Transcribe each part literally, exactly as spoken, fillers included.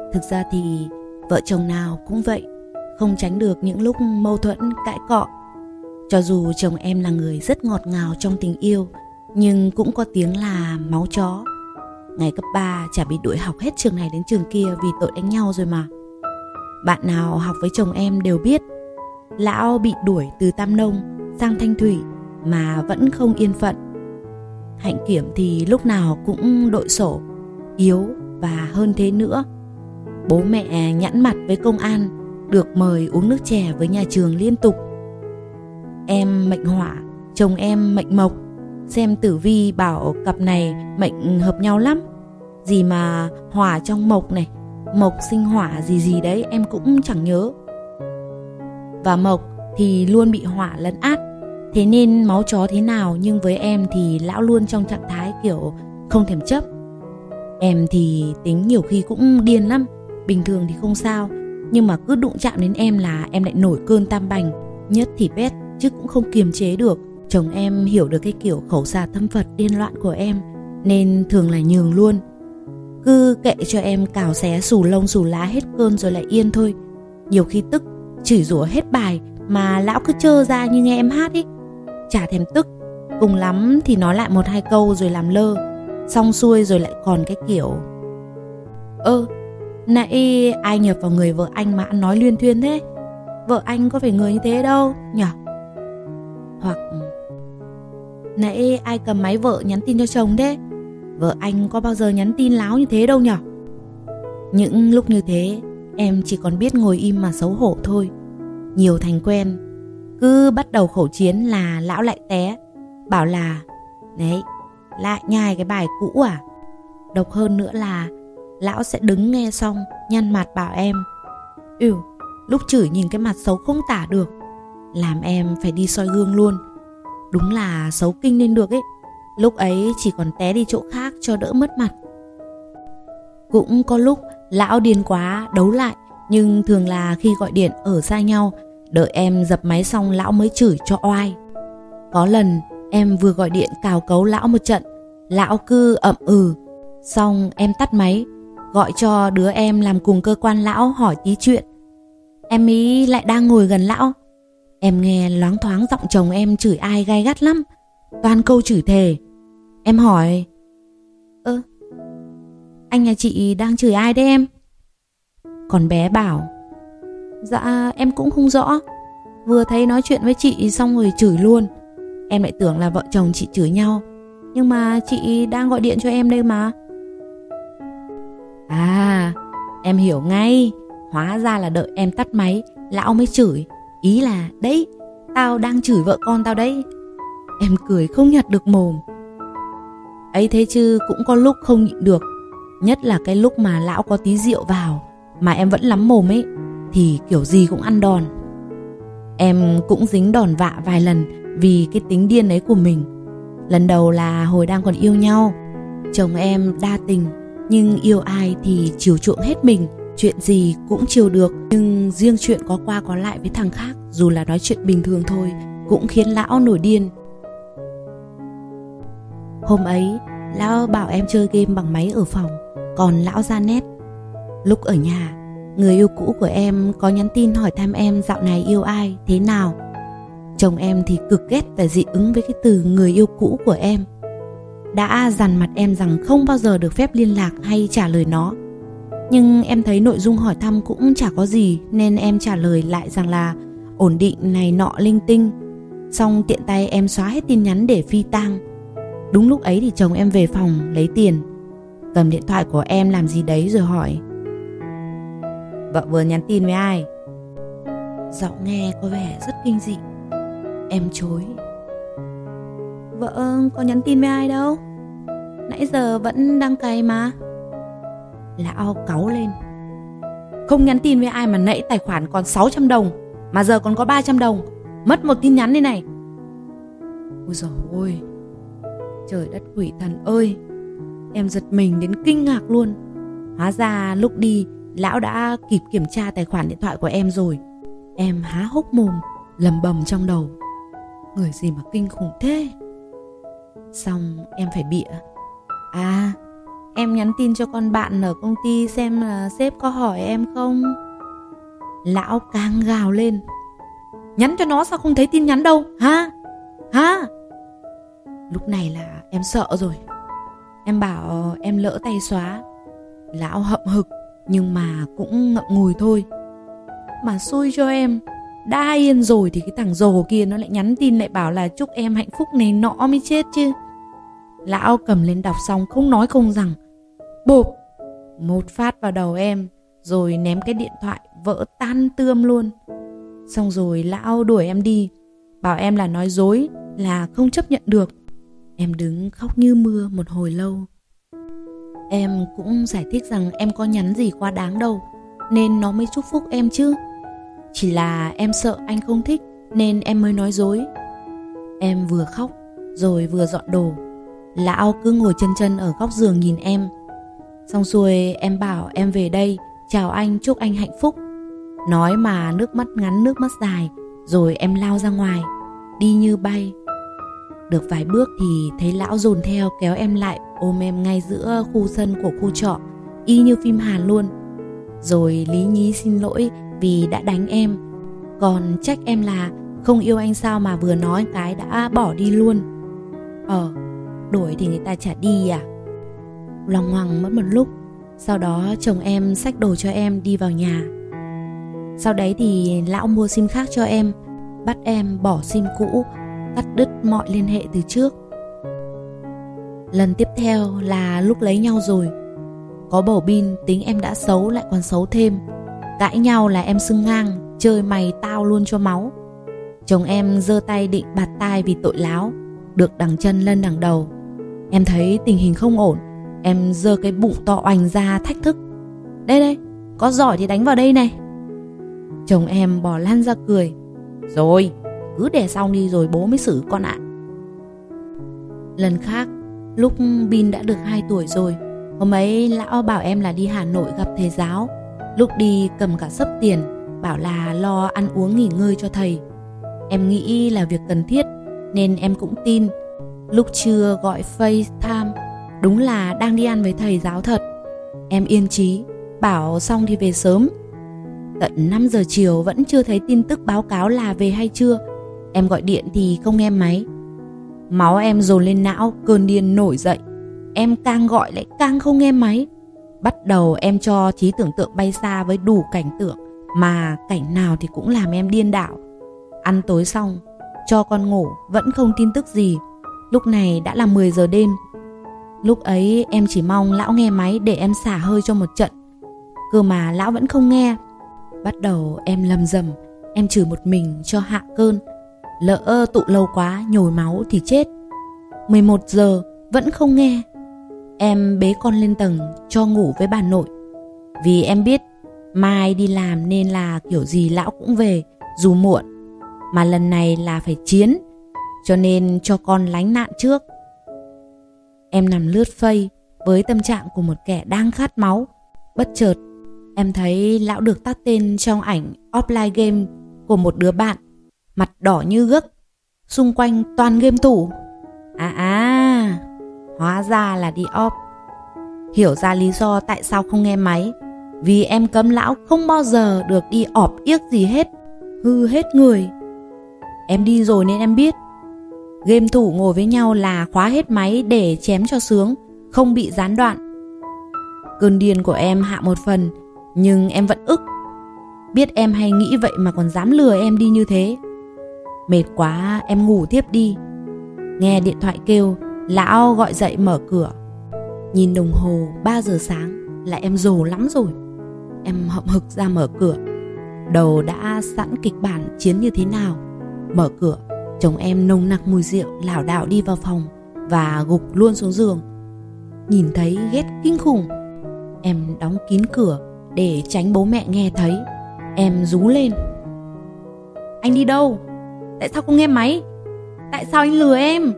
Thực ra thì vợ chồng nào cũng vậy, không tránh được những lúc mâu thuẫn cãi cọ. Cho dù chồng em là người rất ngọt ngào trong tình yêu, nhưng cũng có tiếng là máu chó. Ngày cấp ba chả bị đuổi học hết trường này đến trường kia vì tội đánh nhau rồi mà. Bạn nào học với chồng em đều biết, lão bị đuổi từ Tam Nông sang Thanh Thủy mà vẫn không yên phận. Hạnh Kiểm thì lúc nào cũng đội sổ, yếu và hơn thế nữa. Bố mẹ nhẵn mặt với công an, được mời uống nước chè với nhà trường liên tục. Em mệnh hỏa, chồng em mệnh mộc. Xem tử vi bảo cặp này mệnh hợp nhau lắm. Gì mà hỏa trong mộc này, mộc sinh hỏa gì gì đấy em cũng chẳng nhớ. Và mộc thì luôn bị hỏa lấn át. Thế nên máu chó thế nào, nhưng với em thì lão luôn trong trạng thái kiểu không thèm chấp. Em thì tính nhiều khi cũng điên lắm. Bình thường thì không sao, nhưng mà cứ đụng chạm đến em là em lại nổi cơn tam bành, nhất thì bét chứ cũng không kiềm chế được. Chồng em hiểu được cái kiểu khẩu xà thâm Phật điên loạn của em, nên thường là nhường luôn. Cứ kệ cho em cào xé xù lông xù lá hết cơn rồi lại yên thôi. Nhiều khi tức chửi rủa hết bài mà lão cứ trơ ra như nghe em hát ý. Chả thèm tức, cùng lắm thì nói lại một hai câu rồi làm lơ. Xong xuôi rồi lại còn cái kiểu: Ơ, nãy ai nhập vào người vợ anh mà ăn nói luyên thuyên thế? Vợ anh có phải người như thế đâu nhở? Hoặc: Nãy ai cầm máy vợ nhắn tin cho chồng thế? Vợ anh có bao giờ nhắn tin láo như thế đâu nhở? Những lúc như thế em chỉ còn biết ngồi im mà xấu hổ thôi. Nhiều thành quen, cứ bắt đầu khẩu chiến là lão lại té, bảo là: Đấy, lại nhai cái bài cũ à? Độc hơn nữa là lão sẽ đứng nghe xong nhăn mặt bảo em: Ừ, lúc chửi nhìn cái mặt xấu không tả được, làm em phải đi soi gương luôn. Đúng là xấu kinh lên được ấy. Lúc ấy chỉ còn té đi chỗ khác cho đỡ mất mặt. Cũng có lúc lão điên quá đấu lại, nhưng thường là khi gọi điện ở xa nhau, đợi em dập máy xong lão mới chửi cho oai. Có lần em vừa gọi điện cào cấu lão một trận, lão cứ ậm ừ. Xong em tắt máy, gọi cho đứa em làm cùng cơ quan lão hỏi tí chuyện. Em ý lại đang ngồi gần lão. Em nghe loáng thoáng giọng chồng em chửi ai gay gắt lắm, toàn câu chửi thề. Em hỏi: Ơ, anh nhà chị đang chửi ai đấy em? Còn bé bảo: Dạ em cũng không rõ, vừa thấy nói chuyện với chị xong rồi chửi luôn. Em lại tưởng là vợ chồng chị chửi nhau, nhưng mà chị đang gọi điện cho em đây mà. À, em hiểu ngay. Hóa ra là đợi em tắt máy lão mới chửi. Ý là đấy, tao đang chửi vợ con tao đấy. Em cười không nhặt được mồm. Ấy thế chứ cũng có lúc không nhịn được. Nhất là cái lúc mà lão có tí rượu vào mà em vẫn lắm mồm ấy, thì kiểu gì cũng ăn đòn. Em cũng dính đòn vạ vài lần vì cái tính điên ấy của mình. Lần đầu là hồi đang còn yêu nhau. Chồng em đa tình, nhưng yêu ai thì chiều chuộng hết mình, chuyện gì cũng chiều được. Nhưng riêng chuyện có qua có lại với thằng khác, dù là nói chuyện bình thường thôi, cũng khiến lão nổi điên. Hôm ấy, lão bảo em chơi game bằng máy ở phòng, còn lão ra net. Lúc ở nhà, người yêu cũ của em có nhắn tin hỏi thăm em dạo này yêu ai, thế nào. Chồng em thì cực ghét và dị ứng với cái từ người yêu cũ của em. Đã dằn mặt em rằng không bao giờ được phép liên lạc hay trả lời nó. Nhưng em thấy nội dung hỏi thăm cũng chả có gì, nên em trả lời lại rằng là ổn định này nọ linh tinh. Xong tiện tay em xóa hết tin nhắn để phi tang. Đúng lúc ấy thì chồng em về phòng lấy tiền, cầm điện thoại của em làm gì đấy rồi hỏi: Vợ vừa nhắn tin với ai? Giọng nghe có vẻ rất kinh dị. Em chối: Vợ có nhắn tin với ai đâu, nãy giờ vẫn đang cày mà. Lão cáu lên: Không nhắn tin với ai mà nãy tài khoản còn sáu trăm đồng, mà giờ còn có ba trăm đồng, mất một tin nhắn đây này. Ôi dồi ôi, trời đất quỷ thần ơi. Em giật mình đến kinh ngạc luôn. Hóa ra lúc đi lão đã kịp kiểm tra tài khoản điện thoại của em rồi. Em há hốc mồm, lầm bầm trong đầu: Người gì mà kinh khủng thế. Xong em phải bịa: À, em nhắn tin cho con bạn ở công ty xem là sếp có hỏi em không. Lão càng gào lên. Nhắn cho nó sao không thấy tin nhắn đâu, hả? Hả? Lúc này là em sợ rồi. Em bảo em lỡ tay xóa. Lão hậm hực nhưng mà cũng ngậm ngùi thôi. Mà xui cho em, đã yên rồi thì cái thằng rồ kia nó lại nhắn tin lại bảo là chúc em hạnh phúc này nọ mới chết chứ. Lão cầm lên đọc xong không nói không rằng, bộp một phát vào đầu em, rồi ném cái điện thoại vỡ tan tươm luôn. Xong rồi lão đuổi em đi, bảo em là nói dối, là không chấp nhận được. Em đứng khóc như mưa một hồi lâu. Em cũng giải thích rằng em có nhắn gì quá đáng đâu, nên nó mới chúc phúc em chứ. Chỉ là em sợ anh không thích nên em mới nói dối. Em vừa khóc rồi vừa dọn đồ. Lão cứ ngồi chân chân ở góc giường nhìn em. Xong xuôi em bảo em về đây chào anh, chúc anh hạnh phúc. Nói mà nước mắt ngắn nước mắt dài. Rồi em lao ra ngoài, đi như bay. Được vài bước thì thấy lão dồn theo kéo em lại, ôm em ngay giữa khu sân của khu trọ, y như phim Hàn luôn. Rồi lý nhí xin lỗi vì đã đánh em, còn trách em là không yêu anh sao mà vừa nói cái đã bỏ đi luôn. Ờ, đuổi thì người ta chả đi à? Loằng ngoằng mất một lúc. Sau đó chồng em xách đồ cho em đi vào nhà. Sau đấy thì lão mua sim khác cho em, bắt em bỏ sim cũ, cắt đứt mọi liên hệ từ trước. Lần tiếp theo là lúc lấy nhau rồi. Có bầu bin, tính em đã xấu lại còn xấu thêm. Cãi nhau là em xưng ngang, chơi mày tao luôn cho máu. Chồng em giơ tay định bạt tai vì tội láo, được đằng chân lên đằng đầu. Em thấy tình hình không ổn, em giơ cái bụng to oành ra thách thức. Đây đây, có giỏi thì đánh vào đây này. Chồng em bỏ lăn ra cười. Rồi, cứ để xong đi rồi bố mới xử con ạ. Lần khác, lúc Bin đã được hai tuổi rồi, hôm ấy lão bảo em là đi Hà Nội gặp thầy giáo. Lúc đi cầm cả xấp tiền, bảo là lo ăn uống nghỉ ngơi cho thầy. Em nghĩ là việc cần thiết nên em cũng tin. Lúc trưa gọi FaceTime, đúng là đang đi ăn với thầy giáo thật. Em yên chí, bảo xong thì về sớm. Tận năm giờ chiều vẫn chưa thấy tin tức báo cáo là về hay chưa. Em gọi điện thì không nghe máy. Máu em dồn lên não, cơn điên nổi dậy. Em càng gọi lại càng không nghe máy. Bắt đầu em cho trí tưởng tượng bay xa với đủ cảnh tượng, mà cảnh nào thì cũng làm em điên đảo. Ăn tối xong, cho con ngủ, vẫn không tin tức gì. Lúc này đã là mười giờ đêm. Lúc ấy em chỉ mong lão nghe máy để em xả hơi cho một trận. Cơ mà lão vẫn không nghe. Bắt đầu em lầm rầm, em chửi một mình cho hạ cơn. Lỡ tụ lâu quá nhồi máu thì chết. mười một giờ vẫn không nghe. Em bế con lên tầng cho ngủ với bà nội. Vì em biết mai đi làm nên là kiểu gì lão cũng về, dù muộn. Mà lần này là phải chiến, cho nên cho con lánh nạn trước. Em nằm lướt Face với tâm trạng của một kẻ đang khát máu. Bất chợt em thấy lão được tắt tên trong ảnh offline game của một đứa bạn, mặt đỏ như gấc, xung quanh toàn game thủ. À à, hóa ra là đi off. Hiểu ra lý do tại sao không nghe máy. Vì em cấm lão không bao giờ được đi ọp yếc gì hết, hư hết người. Em đi rồi nên em biết. Game thủ ngồi với nhau là khóa hết máy để chém cho sướng, không bị gián đoạn. Cơn điên của em hạ một phần, nhưng em vẫn ức. Biết em hay nghĩ vậy mà còn dám lừa em đi như thế. Mệt quá em ngủ tiếp đi. Nghe điện thoại kêu, lão gọi dậy mở cửa. Nhìn đồng hồ ba giờ sáng là em rồ lắm rồi. Em hậm hực ra mở cửa. Đầu đã sẵn kịch bản chiến như thế nào. Mở cửa, chồng em nồng nặc mùi rượu lảo đảo đi vào phòng và gục luôn xuống giường. Nhìn thấy ghét kinh khủng. Em đóng kín cửa để tránh bố mẹ nghe thấy. Em rú lên. Anh đi đâu? Tại sao không nghe máy? Tại sao anh lừa em?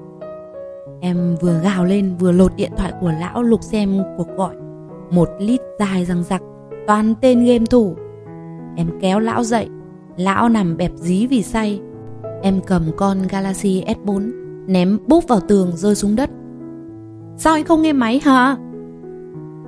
Em vừa gào lên vừa lột điện thoại của lão lục xem cuộc gọi. Một lít dài răng rặc, toàn tên game thủ. Em kéo lão dậy. Lão nằm bẹp dí vì say. Em cầm con Galaxy S bốn ném búp vào tường rơi xuống đất. Sao anh không nghe máy hả?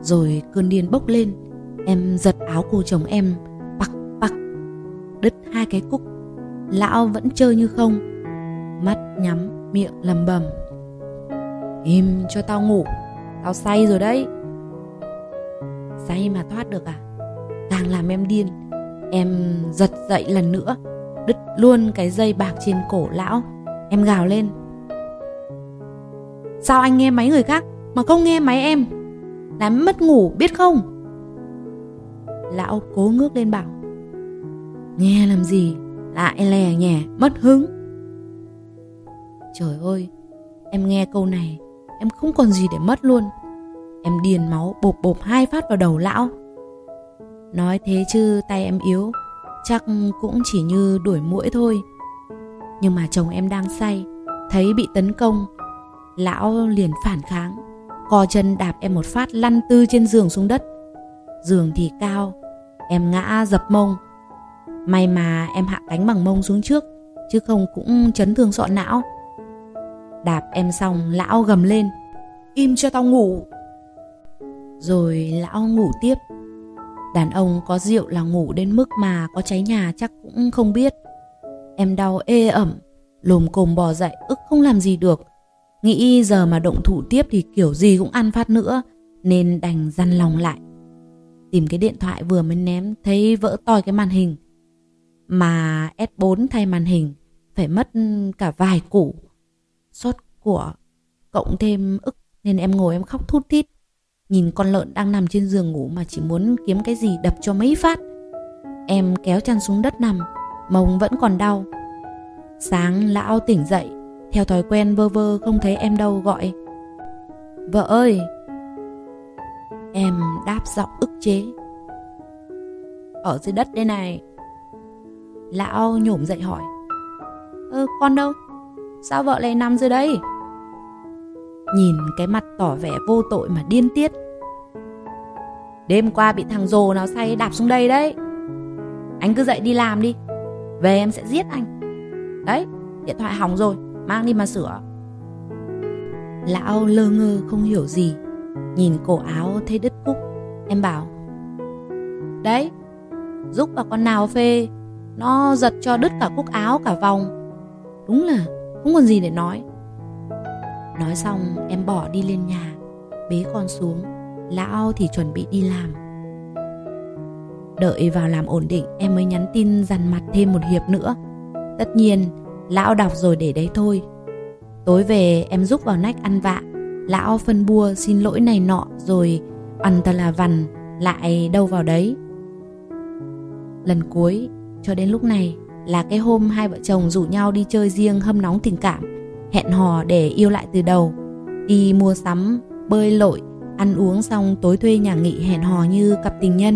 Rồi cơn điên bốc lên. Em giật áo cô chồng em, bặc bặc, đứt hai cái cúc. Lão vẫn chơi như không, mắt nhắm, miệng lầm bầm: "Im cho tao ngủ, tao say rồi đấy." Say mà thoát được à? Càng làm em điên. Em giật dậy lần nữa, đứt luôn cái dây bạc trên cổ lão. Em gào lên: "Sao anh nghe máy người khác mà không nghe máy em? Làm mất ngủ biết không?" Lão cố ngước lên bảo: "Nghe làm gì, lại lè nhè mất hứng." Trời ơi, em nghe câu này em không còn gì để mất luôn. Em điên máu bộp bộp hai phát vào đầu lão. Nói thế chứ tay em yếu, chắc cũng chỉ như đuổi muỗi thôi. Nhưng mà chồng em đang say, thấy bị tấn công, lão liền phản kháng, co chân đạp em một phát lăn tư trên giường xuống đất. Giường thì cao, em ngã dập mông. May mà em hạ cánh bằng mông xuống trước, chứ không cũng chấn thương sọ não. Đạp em xong lão gầm lên: "Im cho tao ngủ." Rồi lão ngủ tiếp. Đàn ông có rượu là ngủ đến mức mà có cháy nhà chắc cũng không biết. Em đau ê ẩm, lồm cồm bò dậy, ức không làm gì được. Nghĩ giờ mà động thủ tiếp thì kiểu gì cũng ăn phát nữa, nên đành dằn lòng lại. Tìm cái điện thoại vừa mới ném thấy vỡ toi cái màn hình. Mà ét bốn thay màn hình phải mất cả vài củ. Sốt của cộng thêm ức nên em ngồi em khóc thút thít. Nhìn con lợn đang nằm trên giường ngủ mà chỉ muốn kiếm cái gì đập cho mấy phát. Em kéo chăn xuống đất nằm, mông vẫn còn đau. Sáng lão tỉnh dậy, theo thói quen vơ vơ không thấy em đâu gọi: "Vợ ơi." Em đáp giọng ức chế: "Ở dưới đất đây này." Lão nhổm dậy hỏi: "Ơ con đâu? Sao vợ lại nằm dưới đây?" Nhìn cái mặt tỏ vẻ vô tội mà điên tiết: "Đêm qua bị thằng rồ nào say đạp xuống đây đấy. Anh cứ dậy đi làm đi, về em sẽ giết anh. Đấy, điện thoại hỏng rồi, mang đi mà sửa." Lão lơ ngơ không hiểu gì. Nhìn cổ áo thấy đứt cúc, em bảo: "Đấy, giúp vào con nào phê, nó giật cho đứt cả cúc áo cả vòng. Đúng là không còn gì để nói." Nói xong em bỏ đi lên nhà, bế con xuống. Lão thì chuẩn bị đi làm. Đợi vào làm ổn định, em mới nhắn tin dằn mặt thêm một hiệp nữa. Tất nhiên lão đọc rồi để đấy thôi. Tối về em giúp vào nách ăn vạ. Lão phân bua xin lỗi này nọ, rồi ăn ta là vằn lại đâu vào đấy. Lần cuối cho đến lúc này là cái hôm hai vợ chồng rủ nhau đi chơi riêng hâm nóng tình cảm, hẹn hò để yêu lại từ đầu. Đi mua sắm, bơi lội, ăn uống xong tối thuê nhà nghỉ hẹn hò như cặp tình nhân.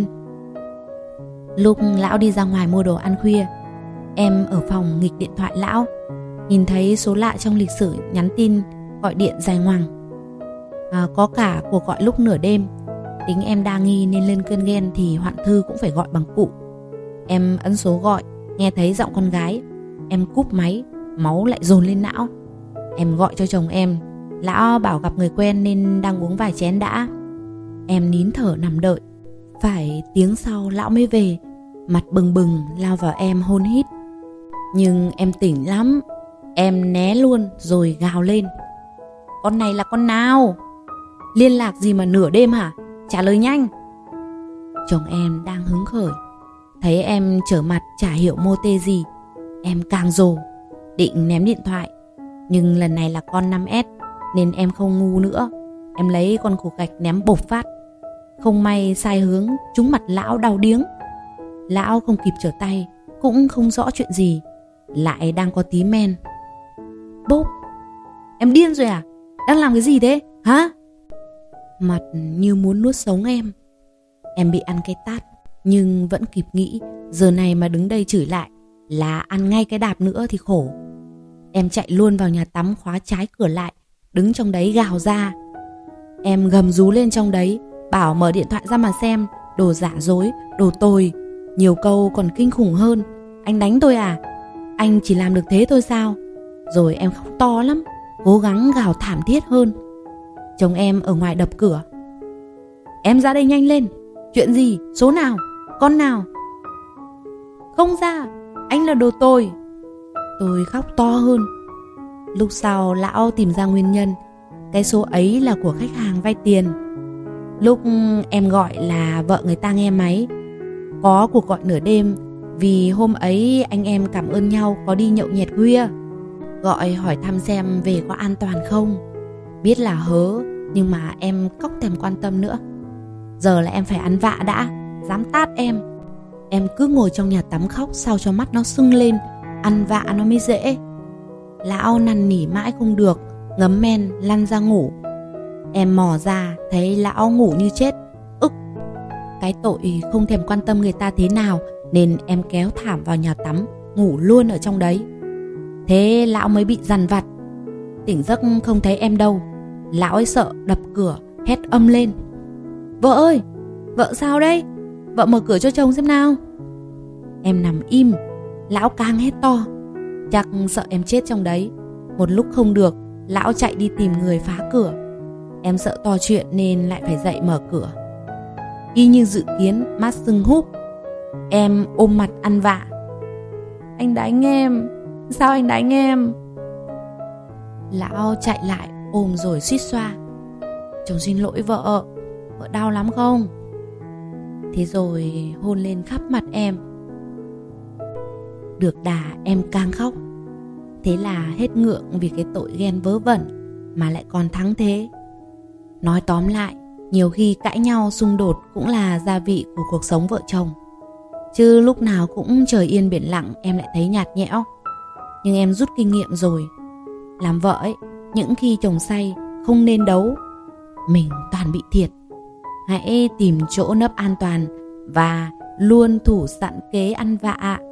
Lúc lão đi ra ngoài mua đồ ăn khuya, em ở phòng nghịch điện thoại lão, nhìn thấy số lạ trong lịch sử nhắn tin gọi điện dài ngoằng. À, có cả cuộc gọi lúc nửa đêm. Tính em đa nghi nên lên cơn ghen thì hoạn thư cũng phải gọi bằng cụ. Em ấn số gọi, nghe thấy giọng con gái. Em cúp máy, máu lại dồn lên não. Em gọi cho chồng em, lão bảo gặp người quen nên đang uống vài chén đã. Em nín thở nằm đợi. Phải tiếng sau lão mới về, mặt bừng bừng lao vào em hôn hít. Nhưng em tỉnh lắm. Em né luôn rồi gào lên: "Con này là con nào? Liên lạc gì mà nửa đêm hả? Trả lời nhanh." Chồng em đang hứng khởi, thấy em trở mặt chả hiểu mô tê gì. Em càng rồ, định ném điện thoại. Nhưng lần này là con năm ét nên em không ngu nữa. Em lấy con cục gạch ném bột phát. Không may sai hướng, trúng mặt lão đau điếng. Lão không kịp trở tay, cũng không rõ chuyện gì, lại đang có tí men. Bốp! Em điên rồi à? Đang làm cái gì thế? Hả? Mặt như muốn nuốt sống em. Em bị ăn cái tát, nhưng vẫn kịp nghĩ giờ này mà đứng đây chửi lại là ăn ngay cái đạp nữa thì khổ. Em chạy luôn vào nhà tắm, khóa trái cửa lại, đứng trong đấy gào ra. Em gầm rú lên trong đấy, bảo mở điện thoại ra mà xem, đồ giả dối, đồ tồi. Nhiều câu còn kinh khủng hơn: "Anh đánh tôi à? Anh chỉ làm được thế thôi sao?" Rồi em khóc to lắm, cố gắng gào thảm thiết hơn. Chồng em ở ngoài đập cửa. Em ra đây nhanh lên. Chuyện gì? Số nào? Con nào? Không ra, anh là đồ tồi. Tôi khóc to hơn. Lúc sau lão tìm ra nguyên nhân. Cái số ấy là của khách hàng vay tiền. Lúc em gọi là vợ người ta nghe máy. Có cuộc gọi nửa đêm, vì hôm ấy anh em cảm ơn nhau có đi nhậu nhẹt khuya. Gọi hỏi thăm xem về có an toàn không. Biết là hớ, nhưng mà em cóc thèm quan tâm nữa. Giờ là em phải ăn vạ đã, dám tát em. Em cứ ngồi trong nhà tắm khóc sao cho mắt nó sưng lên. Ăn vạ nó mới dễ. Lão năn nỉ mãi không được, ngấm men lăn ra ngủ. Em mò ra thấy lão ngủ như chết. Ức. Cái tội không thèm quan tâm người ta thế nào, nên em kéo thảm vào nhà tắm, ngủ luôn ở trong đấy. Thế lão mới bị dằn vặt. Tỉnh giấc không thấy em đâu. Lão ấy sợ đập cửa, hét âm lên. Vợ ơi, vợ sao đây? Vợ mở cửa cho chồng xem nào. Em nằm im. Lão càng hét to. Chắc sợ em chết trong đấy. Một lúc không được, lão chạy đi tìm người phá cửa. Em sợ to chuyện nên lại phải dậy mở cửa. Y như dự kiến, mắt sưng húp. Em ôm mặt ăn vạ. Anh đánh em. Sao anh đánh em? Lão chạy lại ôm rồi suýt xoa. Chồng xin lỗi vợ. Vợ đau lắm không? Thế rồi hôn lên khắp mặt em. Được đà em càng khóc. Thế là hết ngượng vì cái tội ghen vớ vẩn mà lại còn thắng thế. Nói tóm lại, nhiều khi cãi nhau xung đột cũng là gia vị của cuộc sống vợ chồng. Chứ lúc nào cũng trời yên biển lặng em lại thấy nhạt nhẽo. Nhưng em rút kinh nghiệm rồi. Làm vợ ấy, những khi chồng say không nên đấu. Mình toàn bị thiệt. Hãy tìm chỗ nấp an toàn và luôn thủ sẵn kế ăn vạ.